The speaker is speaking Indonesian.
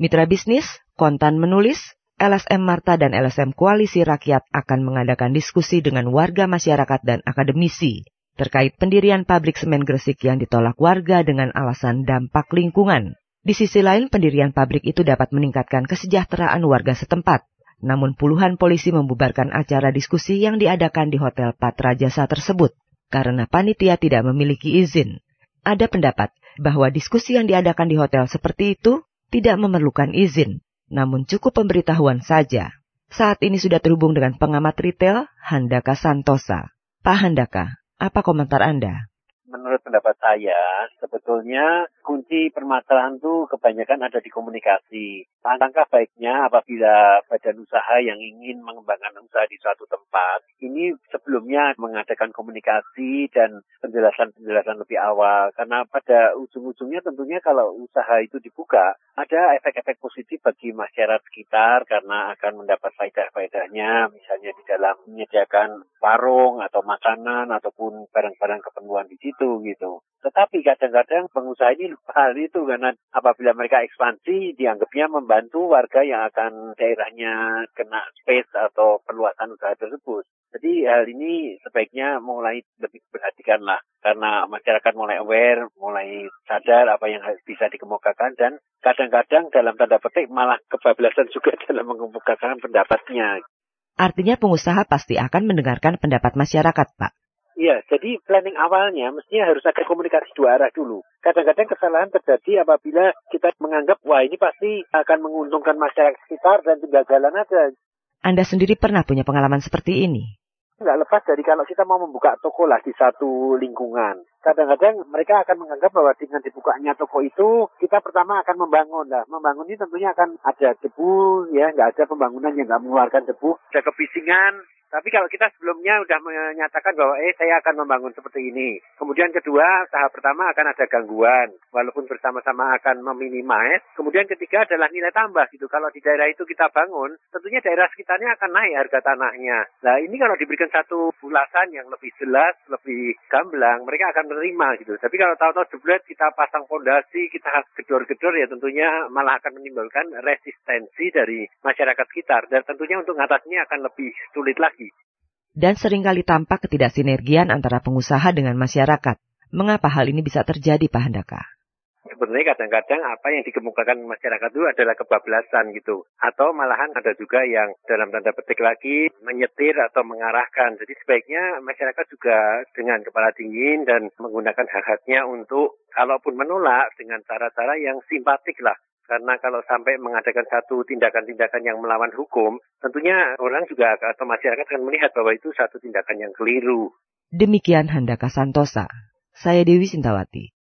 Mitra bisnis, Kontan menulis, LSM Marta dan LSM Koalisi Rakyat akan mengadakan diskusi dengan warga masyarakat dan akademisi terkait pendirian pabrik semen Gresik yang ditolak warga dengan alasan dampak lingkungan. Di sisi lain, pendirian pabrik itu dapat meningkatkan kesejahteraan warga setempat. Namun puluhan polisi membubarkan acara diskusi yang diadakan di Hotel Patra Jasa tersebut karena panitia tidak memiliki izin. Ada pendapat bahwa diskusi yang diadakan di hotel seperti itu tidak memerlukan izin, namun cukup pemberitahuan saja. Saat ini sudah terhubung dengan pengamat retail, Handaka Santosa. Pak Handaka, apa komentar Anda? Menurut pendapat saya, sebetulnya kunci permasalahan itu kebanyakan ada di komunikasi. Alangkah baiknya apabila badan usaha yang ingin mengembangkan usaha di suatu tempat, ini sebelumnya mengadakan komunikasi dan penjelasan lebih awal. Karena pada ujung-ujungnya tentunya kalau usaha itu dibuka, ada efek-efek positif bagi masyarakat sekitar karena akan mendapat faedah-faedahnya, misalnya di dalam menyediakan warung atau makanan ataupun barang-barang keperluan di situ gitu. Tetapi kadang-kadang pengusaha ini lupa hal itu karena apabila mereka ekspansi dianggapnya membantu warga yang akan daerahnya kena space atau perluasan usaha tersebut. Jadi hal ini sebaiknya mulai lebih diperhatikan lah karena masyarakat mulai aware, mulai sadar apa yang bisa dikemukakan dan kadang-kadang dalam tanda petik malah kebablasan juga dalam mengemukakan pendapatnya. Artinya pengusaha pasti akan mendengarkan pendapat masyarakat, Pak. Iya, jadi planning awalnya mestinya harus ada komunikasi dua arah dulu. Kadang-kadang kesalahan terjadi apabila kita menganggap, wah ini pasti akan menguntungkan masyarakat sekitar dan tinggal jalan aja. Anda sendiri pernah punya pengalaman seperti ini? Nggak lepas dari kalau kita mau membuka toko lah di satu lingkungan. Kadang-kadang mereka akan menganggap bahwa dengan dibukanya toko itu, kita pertama akan membangun. Nah, membangun ini tentunya akan ada debu, ya, nggak ada pembangunan yang nggak mengeluarkan debu, ada kebisingan. Tapi kalau kita sebelumnya sudah menyatakan bahwa saya akan membangun seperti ini. Kemudian kedua, tahap pertama akan ada gangguan. Walaupun bersama-sama akan meminimais. Kemudian ketiga adalah nilai tambah gitu. Kalau di daerah itu kita bangun, tentunya daerah sekitarnya akan naik harga tanahnya. Nah ini kalau diberikan satu ulasan yang lebih jelas, lebih gamblang, mereka akan menerima gitu. Tapi kalau tahu-tahu jebret kita pasang fondasi, kita gedor-gedor ya tentunya malah akan menimbulkan resistensi dari masyarakat sekitar. Dan tentunya untuk mengatasinya akan lebih sulit lagi. Dan seringkali tampak ketidaksinergian antara pengusaha dengan masyarakat. Mengapa hal ini bisa terjadi, Pak Handaka? Sebenarnya kadang-kadang apa yang dikemukakan masyarakat itu adalah kebablasan gitu. Atau malahan ada juga yang dalam tanda petik lagi menyetir atau mengarahkan. Jadi sebaiknya masyarakat juga dengan kepala dingin dan menggunakan hak-haknya untuk kalaupun menolak dengan cara-cara yang simpatik lah. Karena kalau sampai mengadakan satu tindakan-tindakan yang melawan hukum, tentunya orang juga atau masyarakat akan melihat bahwa itu satu tindakan yang keliru. Demikian Handaka Santosa. Saya Dewi Sintawati.